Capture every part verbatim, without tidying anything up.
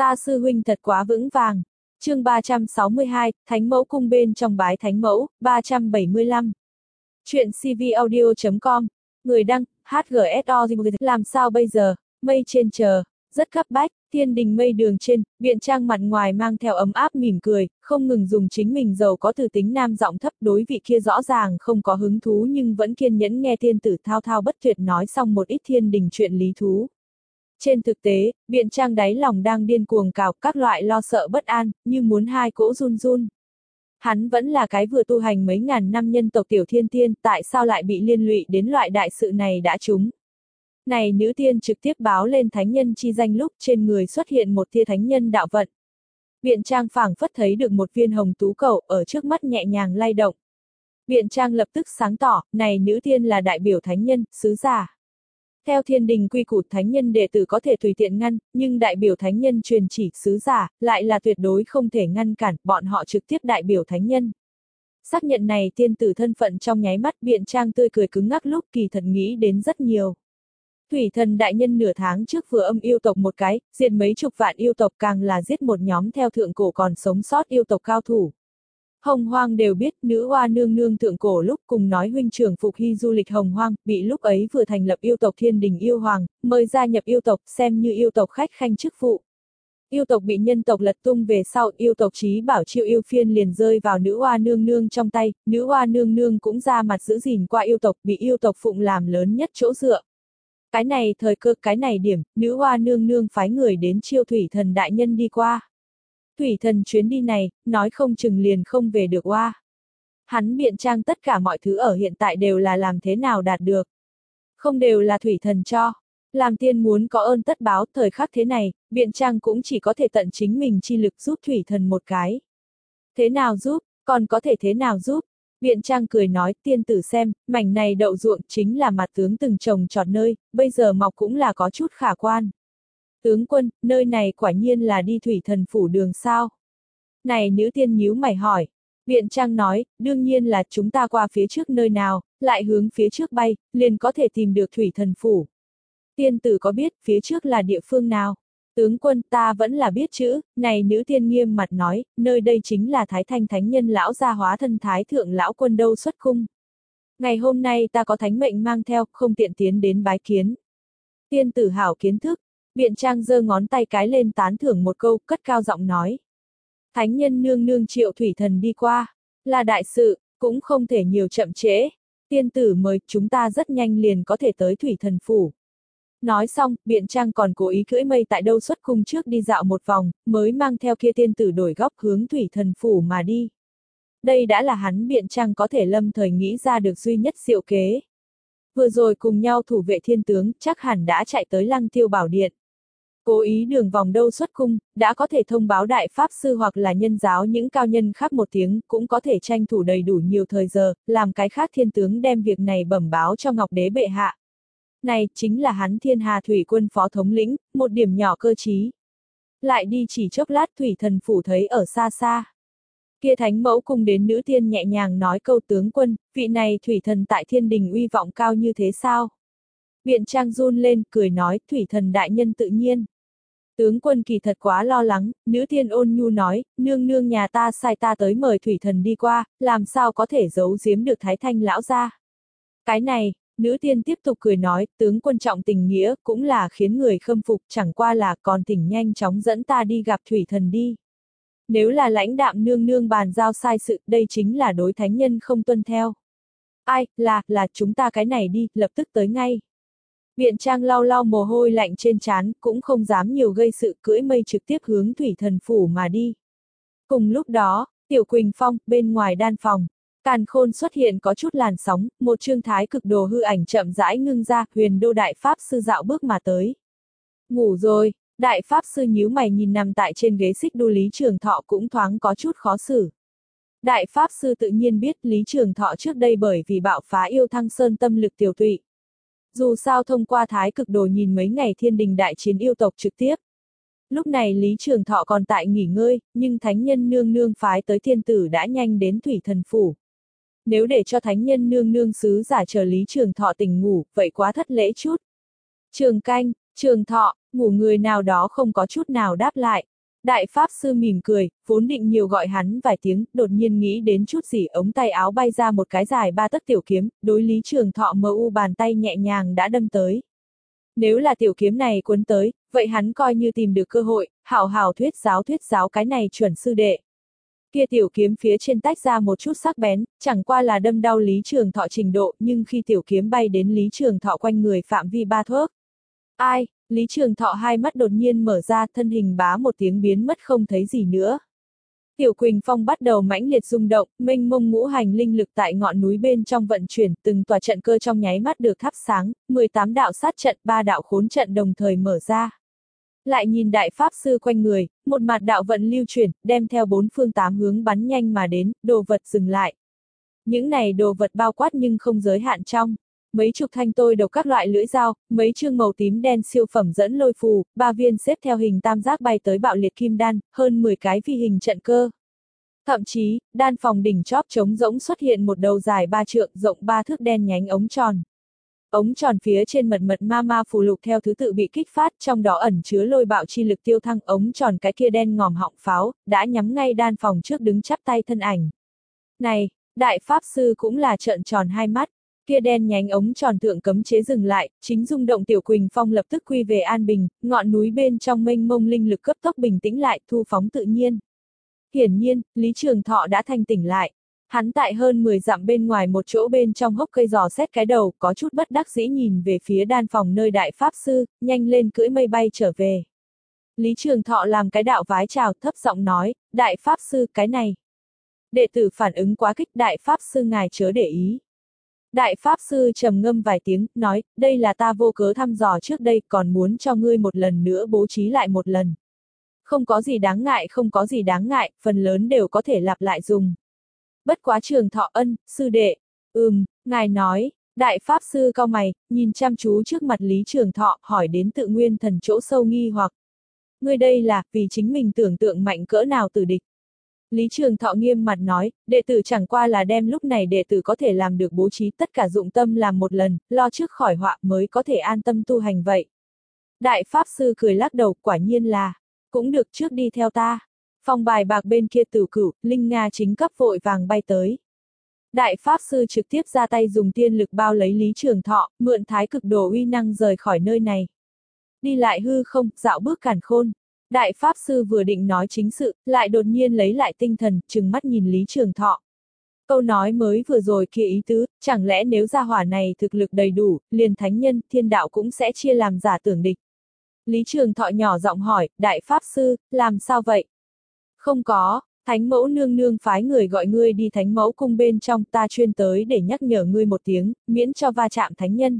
Ta sư huynh thật quá vững vàng. Chương ba trăm sáu mươi hai, Thánh mẫu cung bên trong bái thánh mẫu, ba trăm bảy mươi lăm. Chuyện cvaudio chấm com. Người đăng, hát giê ét o. Làm sao bây giờ? Mây trên chờ. Rất cấp bách, thiên đình mây đường trên, Biện Trang mặt ngoài mang theo ấm áp mỉm cười, không ngừng dùng chính mình giàu có từ tính nam giọng thấp đối vị kia rõ ràng không có hứng thú nhưng vẫn kiên nhẫn nghe thiên tử thao thao bất tuyệt nói xong một ít thiên đình chuyện lý thú. Trên thực tế, Biện Trang đáy lòng đang điên cuồng cào các loại lo sợ bất an, như muốn hai cỗ run run. Hắn vẫn là cái vừa tu hành mấy ngàn năm nhân tộc tiểu thiên tiên, tại sao lại bị liên lụy đến loại đại sự này đã trúng. Này nữ tiên trực tiếp báo lên thánh nhân chi danh lúc trên người xuất hiện một tia thánh nhân đạo vận. Biện Trang phảng phất thấy được một viên hồng tú cầu ở trước mắt nhẹ nhàng lay động. Biện Trang lập tức sáng tỏ, này nữ tiên là đại biểu thánh nhân, sứ giả. Theo thiên đình quy củ thánh nhân đệ tử có thể tùy tiện ngăn, nhưng đại biểu thánh nhân truyền chỉ sứ giả, lại là tuyệt đối không thể ngăn cản, bọn họ trực tiếp đại biểu thánh nhân. Xác nhận này tiên tử thân phận trong nháy mắt Biện Trang tươi cười cứng ngắc lúc kỳ thật nghĩ đến rất nhiều. Thủy thần đại nhân nửa tháng trước vừa âm yêu tộc một cái, diệt mấy chục vạn yêu tộc càng là giết một nhóm theo thượng cổ còn sống sót yêu tộc cao thủ. Hồng Hoang đều biết nữ oa nương nương thượng cổ lúc cùng nói huynh trưởng Phục Hy du lịch Hồng Hoang, bị lúc ấy vừa thành lập yêu tộc thiên đình yêu hoàng, mời gia nhập yêu tộc xem như yêu tộc khách khanh chức vụ. Yêu tộc bị nhân tộc lật tung về sau, yêu tộc chí bảo chiêu yêu phiên liền rơi vào nữ oa nương nương trong tay, nữ oa nương nương cũng ra mặt giữ gìn qua yêu tộc, bị yêu tộc phụng làm lớn nhất chỗ dựa. Cái này thời cơ, cái này điểm, nữ oa nương nương phái người đến chiêu thủy thần đại nhân đi qua. Thủy thần chuyến đi này, nói không chừng liền không về được oa. Hắn Biện Trang tất cả mọi thứ ở hiện tại đều là làm thế nào đạt được. Không đều là thủy thần cho. Làm tiên muốn có ơn tất báo, thời khắc thế này, Biện Trang cũng chỉ có thể tận chính mình chi lực giúp thủy thần một cái. Thế nào giúp, còn có thể thế nào giúp? Biện Trang cười nói, tiên tử xem, mảnh này đậu ruộng chính là mặt tướng từng trồng trọt nơi, bây giờ mọc cũng là có chút khả quan. Tướng quân, nơi này quả nhiên là đi thủy thần phủ đường sao? Này nữ tiên nhíu mày hỏi. Biện Trang nói, đương nhiên là chúng ta qua phía trước nơi nào, lại hướng phía trước bay, liền có thể tìm được thủy thần phủ. Tiên tử có biết phía trước là địa phương nào? Tướng quân, ta vẫn là biết chữ, này nữ tiên nghiêm mặt nói, nơi đây chính là Thái Thanh Thánh Nhân lão gia hóa thân Thái Thượng lão quân đâu xuất cung. Ngày hôm nay ta có thánh mệnh mang theo, không tiện tiến đến bái kiến. Tiên tử hảo kiến thức. Biện Trang giơ ngón tay cái lên tán thưởng một câu, cất cao giọng nói. Thánh nhân nương nương triệu thủy thần đi qua, là đại sự, cũng không thể nhiều chậm trễ. Tiên tử mời, chúng ta rất nhanh liền có thể tới thủy thần phủ. Nói xong, Biện Trang còn cố ý cưỡi mây tại đâu xuất cung trước đi dạo một vòng, mới mang theo kia tiên tử đổi góc hướng thủy thần phủ mà đi. Đây đã là hắn Biện Trang có thể lâm thời nghĩ ra được duy nhất diệu kế. Vừa rồi cùng nhau thủ vệ thiên tướng, chắc hẳn đã chạy tới Lăng Tiêu Bảo Điện. Cố ý đường vòng đâu xuất cung, đã có thể thông báo đại pháp sư hoặc là nhân giáo những cao nhân khác một tiếng, cũng có thể tranh thủ đầy đủ nhiều thời giờ, làm cái khác thiên tướng đem việc này bẩm báo cho Ngọc Đế bệ hạ. Này, chính là hắn Thiên Hà Thủy Quân phó thống lĩnh, một điểm nhỏ cơ trí. Lại đi chỉ chốc lát thủy thần phủ thấy ở xa xa. Kia thánh mẫu cùng đến nữ tiên nhẹ nhàng nói câu tướng quân, vị này thủy thần tại thiên đình uy vọng cao như thế sao? Biện Trang run lên, cười nói, thủy thần đại nhân tự nhiên. Tướng quân kỳ thật quá lo lắng, nữ tiên ôn nhu nói, nương nương nhà ta sai ta tới mời thủy thần đi qua, làm sao có thể giấu giếm được Thái Thanh lão gia. Cái này, nữ tiên tiếp tục cười nói, tướng quân trọng tình nghĩa, cũng là khiến người khâm phục, chẳng qua là còn thỉnh nhanh chóng dẫn ta đi gặp thủy thần đi. Nếu là lãnh đạm nương nương bàn giao sai sự, đây chính là đối thánh nhân không tuân theo. Ai, là, là chúng ta cái này đi, lập tức tới ngay. Biện Trang lau lau mồ hôi lạnh trên trán, cũng không dám nhiều gây sự, cưỡi mây trực tiếp hướng thủy thần phủ mà đi. Cùng lúc đó, Tiểu Quỳnh Phong, bên ngoài đan phòng, Càn Khôn xuất hiện có chút làn sóng, một trương thái cực đồ hư ảnh chậm rãi ngưng ra, Huyền Đô đại pháp sư dạo bước mà tới. Ngủ rồi, đại pháp sư nhíu mày nhìn nằm tại trên ghế xích đu Lý Trường Thọ cũng thoáng có chút khó xử. Đại pháp sư tự nhiên biết Lý Trường Thọ trước đây bởi vì bạo phá yêu thăng sơn tâm lực tiểu tụy. Dù sao thông qua thái cực đồ nhìn mấy ngày thiên đình đại chiến yêu tộc trực tiếp. Lúc này Lý Trường Thọ còn tại nghỉ ngơi, nhưng thánh nhân nương nương phái tới thiên tử đã nhanh đến thủy thần phủ. Nếu để cho thánh nhân nương nương sứ giả chờ Lý Trường Thọ tỉnh ngủ, vậy quá thất lễ chút. Trường canh, Trường Thọ, ngủ người nào đó không có chút nào đáp lại. Đại Pháp Sư mỉm cười, vốn định nhiều gọi hắn vài tiếng, đột nhiên nghĩ đến chút gì, ống tay áo bay ra một cái dài ba tấc tiểu kiếm, đối Lý Trường Thọ mờ u bàn tay nhẹ nhàng đã đâm tới. Nếu là tiểu kiếm này cuốn tới, vậy hắn coi như tìm được cơ hội, hảo hảo thuyết giáo thuyết giáo cái này chuẩn sư đệ. Kia tiểu kiếm phía trên tách ra một chút sắc bén, chẳng qua là đâm đau Lý Trường Thọ trình độ, nhưng khi tiểu kiếm bay đến Lý Trường Thọ quanh người phạm vi ba thước. Ai, Lý Trường Thọ hai mắt đột nhiên mở ra, thân hình bá một tiếng biến mất không thấy gì nữa. Tiểu Quỳnh Phong bắt đầu mãnh liệt rung động, mênh mông ngũ hành linh lực tại ngọn núi bên trong vận chuyển, từng tòa trận cơ trong nháy mắt được thắp sáng, mười tám đạo sát trận, ba đạo khốn trận đồng thời mở ra. Lại nhìn Đại Pháp Sư quanh người, một mặt đạo vận lưu chuyển, đem theo bốn phương tám hướng bắn nhanh mà đến, đồ vật dừng lại. Những này đồ vật bao quát nhưng không giới hạn trong. Mấy chục thanh tôi độc các loại lưỡi dao, mấy chương màu tím đen siêu phẩm dẫn lôi phù, ba viên xếp theo hình tam giác bay tới bạo liệt kim đan, hơn mười cái phi hình trận cơ. Thậm chí, đan phòng đỉnh chóp trống rỗng xuất hiện một đầu dài ba trượng, rộng ba thước đen nhánh ống tròn. Ống tròn phía trên mật mật ma ma phù lục theo thứ tự bị kích phát, trong đó ẩn chứa lôi bạo chi lực tiêu thăng. Ống tròn cái kia đen ngòm họng pháo, đã nhắm ngay đan phòng trước đứng chắp tay thân ảnh. Này, Đại Pháp Sư cũng là trợn tròn hai mắt. Kia đen nhánh ống tròn thượng cấm chế dừng lại, chính rung động Tiểu Quỳnh Phong lập tức quy về an bình, ngọn núi bên trong mênh mông linh lực cấp tốc bình tĩnh lại, thu phóng tự nhiên. Hiển nhiên, Lý Trường Thọ đã thanh tỉnh lại. Hắn tại hơn mười dặm bên ngoài một chỗ bên trong hốc cây giò xét cái đầu, có chút bất đắc dĩ nhìn về phía đan phòng nơi Đại Pháp Sư, nhanh lên cưỡi mây bay trở về. Lý Trường Thọ làm cái đạo vái chào, thấp giọng nói, Đại Pháp Sư, cái này. Đệ tử phản ứng quá kích, Đại Pháp Sư ngài chớ để ý. Đại Pháp Sư trầm ngâm vài tiếng, nói, đây là ta vô cớ thăm dò trước đây, còn muốn cho ngươi một lần nữa bố trí lại một lần. Không có gì đáng ngại, không có gì đáng ngại, phần lớn đều có thể lặp lại dùng. Bất quá Trường Thọ ân, sư đệ, ừm, ngài nói, Đại Pháp Sư cau mày, nhìn chăm chú trước mặt Lý Trường Thọ, hỏi đến tự nguyên thần chỗ sâu nghi hoặc. Ngươi đây là, vì chính mình tưởng tượng mạnh cỡ nào tử địch. Lý Trường Thọ nghiêm mặt nói, đệ tử chẳng qua là đem lúc này đệ tử có thể làm được bố trí tất cả dụng tâm làm một lần, lo trước khỏi họa mới có thể an tâm tu hành vậy. Đại Pháp Sư cười lắc đầu, quả nhiên là, cũng được, trước đi theo ta. Phòng bài bạc bên kia Tử Cửu, Linh Nga chính cấp vội vàng bay tới. Đại Pháp Sư trực tiếp ra tay dùng tiên lực bao lấy Lý Trường Thọ, mượn thái cực đồ uy năng rời khỏi nơi này. Đi lại hư không, dạo bước càn khôn. Đại Pháp Sư vừa định nói chính sự, lại đột nhiên lấy lại tinh thần, trừng mắt nhìn Lý Trường Thọ. Câu nói mới vừa rồi kia ý tứ, chẳng lẽ nếu gia hỏa này thực lực đầy đủ, liền thánh nhân, thiên đạo cũng sẽ chia làm giả tưởng địch. Lý Trường Thọ nhỏ giọng hỏi, Đại Pháp Sư, làm sao vậy? Không có, Thánh Mẫu nương nương phái người gọi ngươi đi Thánh Mẫu cung bên trong, ta chuyên tới để nhắc nhở ngươi một tiếng, miễn cho va chạm thánh nhân.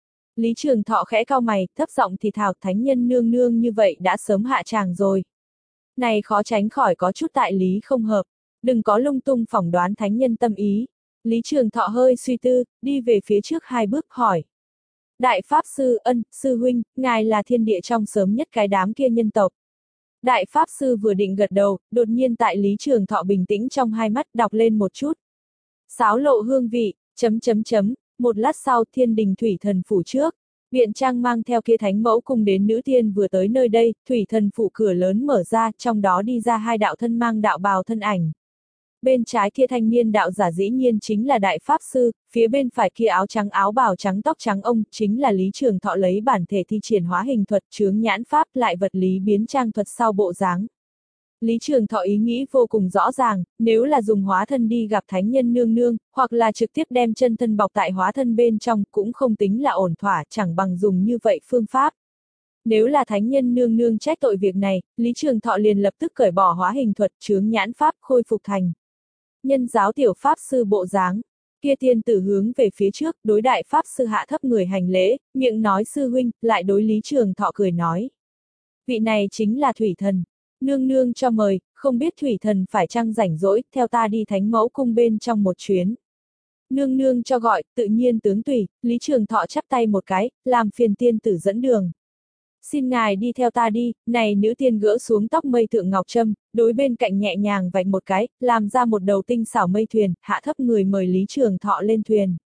Lý Trường Thọ khẽ cau mày, thấp giọng thì thào, thánh nhân nương nương như vậy đã sớm hạ tràng rồi. Này khó tránh khỏi có chút tại lý không hợp, đừng có lung tung phỏng đoán thánh nhân tâm ý. Lý Trường Thọ hơi suy tư, đi về phía trước hai bước hỏi. Đại Pháp Sư ân, sư huynh, ngài là thiên địa trong sớm nhất cái đám kia nhân tộc. Đại Pháp Sư vừa định gật đầu, đột nhiên tại Lý Trường Thọ bình tĩnh trong hai mắt đọc lên một chút. Sáo lộ hương vị, chấm chấm chấm, một lát sau thiên đình thủy thần phủ trước. Biện Trang mang theo kia Thánh Mẫu cung đến nữ tiên vừa tới nơi đây, thủy thần phủ cửa lớn mở ra, trong đó đi ra hai đạo thân mang đạo bào thân ảnh. Bên trái kia thanh niên đạo giả dĩ nhiên chính là Đại Pháp Sư, phía bên phải kia áo trắng áo bào trắng tóc trắng ông, chính là Lý Trường Thọ lấy bản thể thi triển hóa hình thuật chướng nhãn pháp lại vật lý biến trang thuật sau bộ dáng. Lý Trường Thọ ý nghĩ vô cùng rõ ràng, nếu là dùng hóa thân đi gặp thánh nhân nương nương, hoặc là trực tiếp đem chân thân bọc tại hóa thân bên trong cũng không tính là ổn thỏa, chẳng bằng dùng như vậy phương pháp. Nếu là thánh nhân nương nương trách tội việc này, Lý Trường Thọ liền lập tức cởi bỏ hóa hình thuật chướng nhãn pháp khôi phục thành nhân giáo tiểu Pháp Sư bộ dáng. Kia tiên tử hướng về phía trước, đối Đại Pháp Sư hạ thấp người hành lễ, miệng nói sư huynh, lại đối Lý Trường Thọ cười nói. Vị này chính là Thủy Thần. Nương nương cho mời, không biết Thủy Thần phải chăng rảnh rỗi, theo ta đi Thánh Mẫu cung bên trong một chuyến. Nương nương cho gọi, tự nhiên tướng tùy, Lý Trường Thọ chắp tay một cái, làm phiền tiên tử dẫn đường. Xin ngài đi theo ta đi, này nữ tiên gỡ xuống tóc mây thượng ngọc trâm, đối bên cạnh nhẹ nhàng vạch một cái, làm ra một đầu tinh xảo mây thuyền, hạ thấp người mời Lý Trường Thọ lên thuyền.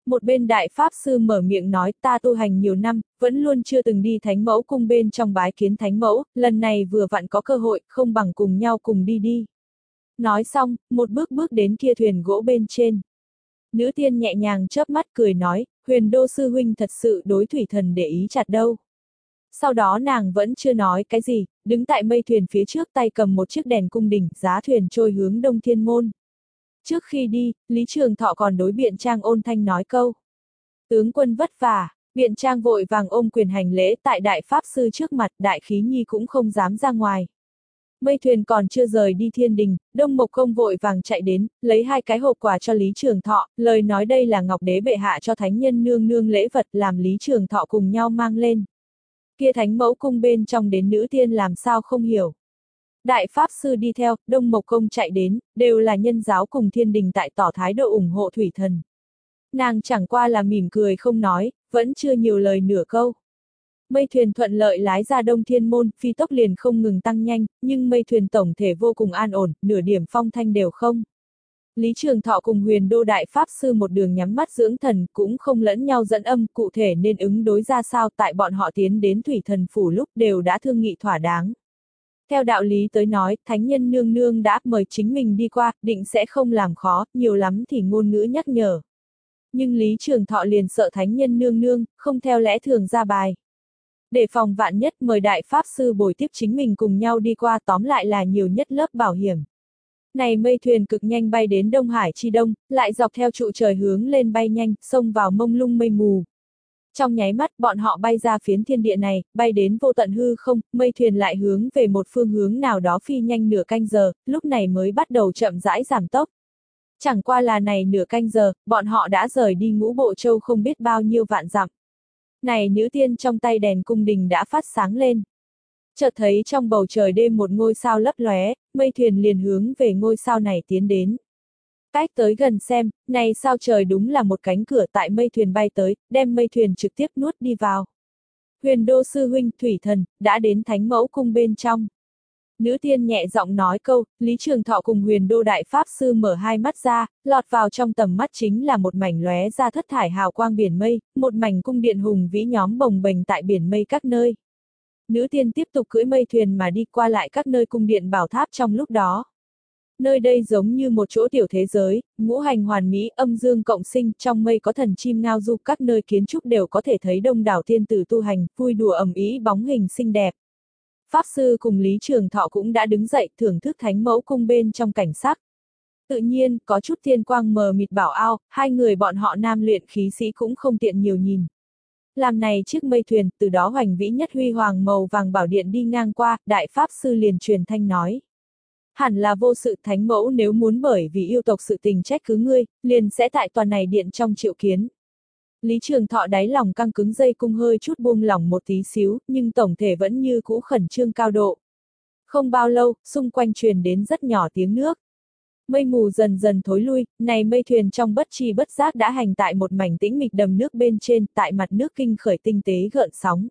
Một bên đại pháp sư mở miệng nói, ta tu hành nhiều năm, vẫn luôn chưa từng đi thánh mẫu cung bên trong bái kiến thánh mẫu, lần này vừa vặn có cơ hội, không bằng cùng nhau cùng đi đi. Nói xong, một bước bước đến kia thuyền gỗ bên trên. Nữ tiên nhẹ nhàng chớp mắt cười nói, Huyền Đô sư huynh thật sự đối thủy thần để ý chặt đâu. Sau đó nàng vẫn chưa nói cái gì, đứng tại mây thuyền phía trước tay cầm một chiếc đèn cung đình, giá thuyền trôi hướng Đông Thiên Môn. Trước khi đi, Lý Trường Thọ còn đối Biện Trang ôn thanh nói câu. Tướng quân vất vả, Biện Trang vội vàng ôm quyền hành lễ tại đại pháp sư trước mặt, đại khí nhi cũng không dám ra ngoài. Mây thuyền còn chưa rời đi thiên đình, Đông Mộc Công vội vàng chạy đến, lấy hai cái hộp quà cho Lý Trường Thọ, lời nói đây là Ngọc Đế bệ hạ cho thánh nhân nương nương lễ vật, làm Lý Trường Thọ cùng nhau mang lên. Kia thánh mẫu cung bên trong đến nữ tiên làm sao không hiểu. Đại pháp sư đi theo, Đông Mộc Công chạy đến, đều là nhân giáo cùng thiên đình tại tỏ thái độ ủng hộ thủy thần. Nàng chẳng qua là mỉm cười không nói, vẫn chưa nhiều lời nửa câu. Mây thuyền thuận lợi lái ra Đông Thiên Môn, phi tốc liền không ngừng tăng nhanh, nhưng mây thuyền tổng thể vô cùng an ổn, nửa điểm phong thanh đều không. Lý Trường Thọ cùng Huyền Đô Đại Pháp Sư một đường nhắm mắt dưỡng thần, cũng không lẫn nhau dẫn âm, cụ thể nên ứng đối ra sao tại bọn họ tiến đến thủy thần phủ lúc đều đã thương nghị thỏa đáng. Theo đạo lý tới nói, thánh nhân nương nương đã mời chính mình đi qua, định sẽ không làm khó, nhiều lắm thì ngôn ngữ nhắc nhở. Nhưng Lý Trường Thọ liền sợ thánh nhân nương nương, không theo lẽ thường ra bài. Để phòng vạn nhất mời đại pháp sư bồi tiếp chính mình cùng nhau đi qua, tóm lại là nhiều nhất lớp bảo hiểm. Này mây thuyền cực nhanh bay đến Đông Hải chi đông, lại dọc theo trụ trời hướng lên bay nhanh, xông vào mông lung mây mù. Trong nháy mắt bọn họ bay ra phiến thiên địa này, bay đến vô tận hư không, mây thuyền lại hướng về một phương hướng nào đó phi nhanh nửa canh giờ, lúc này mới bắt đầu chậm rãi giảm tốc. Chẳng qua là này nửa canh giờ, bọn họ đã rời đi Ngũ Bộ Châu không biết bao nhiêu vạn dặm. Này nữ tiên trong tay đèn cung đình đã phát sáng lên. Chợt thấy trong bầu trời đêm một ngôi sao lấp lóe, mây thuyền liền hướng về ngôi sao này tiến đến. Cách tới gần xem, này sao trời đúng là một cánh cửa tại mây thuyền bay tới, đem mây thuyền trực tiếp nuốt đi vào. Huyền Đô sư huynh, thủy thần, đã đến thánh mẫu cung bên trong. Nữ tiên nhẹ giọng nói câu, Lý Trường Thọ cùng Huyền Đô Đại Pháp Sư mở hai mắt ra, lọt vào trong tầm mắt chính là một mảnh lóe ra thất thải hào quang biển mây, một mảnh cung điện hùng vĩ nhóm bồng bềnh tại biển mây các nơi. Nữ tiên tiếp tục cưỡi mây thuyền mà đi qua lại các nơi cung điện bảo tháp trong lúc đó. Nơi đây giống như một chỗ tiểu thế giới, ngũ hành hoàn mỹ, âm dương cộng sinh, trong mây có thần chim ngao du, các nơi kiến trúc đều có thể thấy đông đảo tiên tử tu hành, vui đùa ầm ĩ bóng hình xinh đẹp. Pháp sư cùng Lý Trường Thọ cũng đã đứng dậy thưởng thức thánh mẫu cung bên trong cảnh sắc. Tự nhiên, có chút thiên quang mờ mịt bảo ao, hai người bọn họ nam luyện khí sĩ cũng không tiện nhiều nhìn. Làm này chiếc mây thuyền, từ đó hoành vĩ nhất huy hoàng màu vàng bảo điện đi ngang qua, đại pháp sư liền truyền thanh nói. Hẳn là vô sự, thánh mẫu nếu muốn bởi vì yêu tộc sự tình trách cứ ngươi, liền sẽ tại tòa này điện trong triệu kiến. Lý Trường Thọ đáy lòng căng cứng dây cung hơi chút buông lỏng một tí xíu, nhưng tổng thể vẫn như cũ khẩn trương cao độ. Không bao lâu, xung quanh truyền đến rất nhỏ tiếng nước. Mây mù dần dần thối lui, này mây thuyền trong bất tri bất giác đã hành tại một mảnh tĩnh mịch đầm nước bên trên, tại mặt nước kinh khởi tinh tế gợn sóng.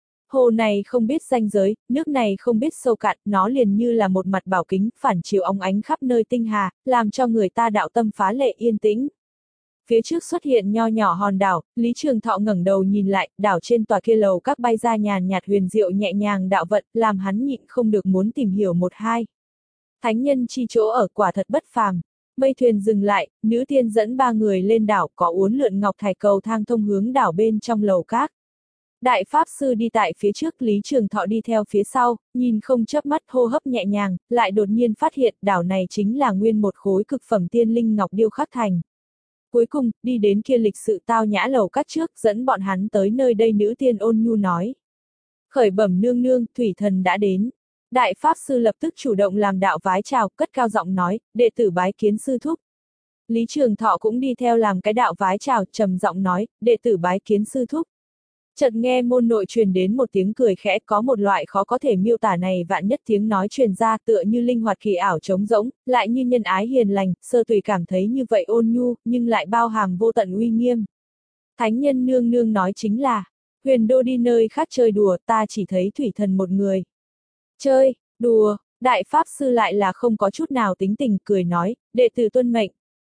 Hồ này không biết ranh giới, nước này không biết sâu cạn, nó liền như là một mặt bảo kính, phản chiếu óng ánh khắp nơi tinh hà, làm cho người ta đạo tâm phá lệ yên tĩnh. Phía trước xuất hiện nho nhỏ hòn đảo, Lý Trường Thọ ngẩng đầu nhìn lại, đảo trên tòa kia lầu các bay ra nhàn nhạt huyền diệu nhẹ nhàng đạo vận, làm hắn nhịn không được muốn tìm hiểu một hai. Thánh nhân chi chỗ ở quả thật bất phàm. Mây thuyền dừng lại, nữ tiên dẫn ba người lên đảo, có uốn lượn ngọc thạch cầu thang thông hướng đảo bên trong lầu các. Đại pháp sư đi tại phía trước, Lý Trường Thọ đi theo phía sau, nhìn không chớp mắt, hô hấp nhẹ nhàng, lại đột nhiên phát hiện đảo này chính là nguyên một khối cực phẩm tiên linh ngọc điêu khắc thành. Cuối cùng, đi đến kia lịch sự tao nhã lầu các trước, dẫn bọn hắn tới nơi đây. Nữ tiên ôn nhu nói. Khởi bẩm nương nương, thủy thần đã đến. Đại pháp sư lập tức chủ động làm đạo vái chào, cất cao giọng nói, đệ tử bái kiến sư thúc. Lý Trường Thọ cũng đi theo làm cái đạo vái chào, trầm giọng nói, đệ tử bái kiến sư thúc. Chợt nghe môn nội truyền đến một tiếng cười khẽ, có một loại khó có thể miêu tả này vạn nhất tiếng nói truyền ra, tựa như linh hoạt kỳ ảo trống rỗng, lại như nhân ái hiền lành, sơ tùy cảm thấy như vậy ôn nhu, nhưng lại bao hàm vô tận uy nghiêm. Thánh nhân nương nương nói chính là, Huyền Đô đi nơi khác chơi đùa, ta chỉ thấy thủy thần một người. Chơi, đùa, đại pháp sư lại là không có chút nào tính tình, cười nói, đệ tử tuân mệnh.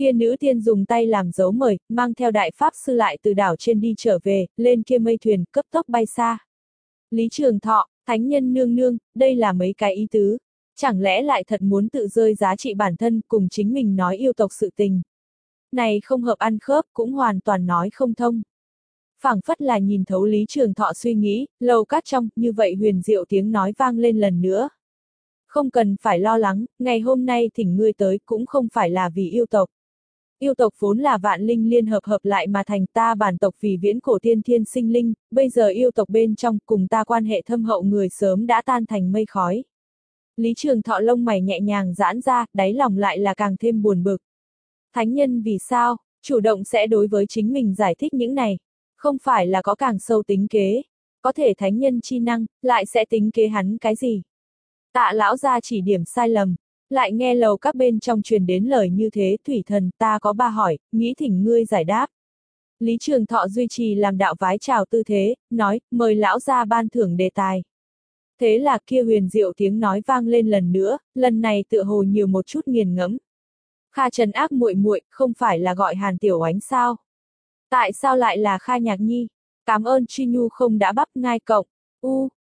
Kia nữ tiên dùng tay làm dấu mời, mang theo đại pháp sư lại từ đảo trên đi trở về, lên kia mây thuyền, cấp tốc bay xa. Lý Trường Thọ, thánh nhân nương nương, đây là mấy cái ý tứ. Chẳng lẽ lại thật muốn tự rơi giá trị bản thân cùng chính mình nói yêu tộc sự tình. Này không hợp ăn khớp, cũng hoàn toàn nói không thông. Phảng phất là nhìn thấu Lý Trường Thọ suy nghĩ, lầu cát trong, như vậy huyền diệu tiếng nói vang lên lần nữa. Không cần phải lo lắng, ngày hôm nay thỉnh ngươi tới cũng không phải là vì yêu tộc. Yêu tộc vốn là vạn linh liên hợp hợp lại mà thành, ta bản tộc vì viễn cổ tiên thiên sinh linh, bây giờ yêu tộc bên trong cùng ta quan hệ thâm hậu người sớm đã tan thành mây khói. Lý Trường Thọ lông mày nhẹ nhàng giãn ra, đáy lòng lại là càng thêm buồn bực. Thánh nhân vì sao, chủ động sẽ đối với chính mình giải thích những này, không phải là có càng sâu tính kế, có thể thánh nhân chi năng, lại sẽ tính kế hắn cái gì. Tạ lão gia chỉ điểm sai lầm, lại nghe lầu các bên trong truyền đến lời như thế, thủy thần, ta có ba hỏi, nghĩ thỉnh ngươi giải đáp. Lý Trường Thọ duy trì làm đạo vái chào tư thế, nói, mời lão gia ban thưởng đề tài. Thế là kia huyền diệu tiếng nói vang lên lần nữa, lần này tựa hồ nhiều một chút nghiền ngẫm. Kha Trần Ác muội muội, không phải là gọi Hàn Tiểu Oánh sao? Tại sao lại là Kha Nhạc Nhi? Cảm ơn Truy Nhu không đã bắp ngai cộng. U,